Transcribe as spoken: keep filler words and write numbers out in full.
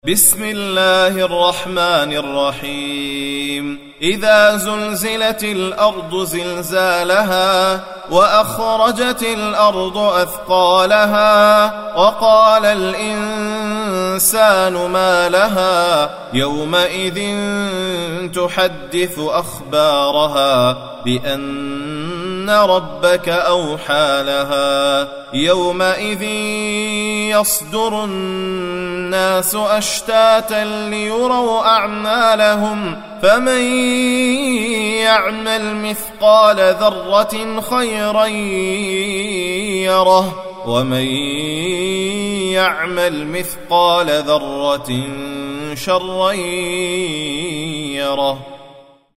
بسم الله الرحمن الرحيم إذا زلزلت الأرض زلزالها وأخرجت الأرض أثقالها وقال الإنسان ما لها يومئذ تحدث أخبارها بأن ربك أوحى لها يومئذ يصدر الناس أشتاتا ليروا أعمالهم فمن يعمل مثقال ذرة خيرا يره ومن يعمل مثقال ذرة شرا يره.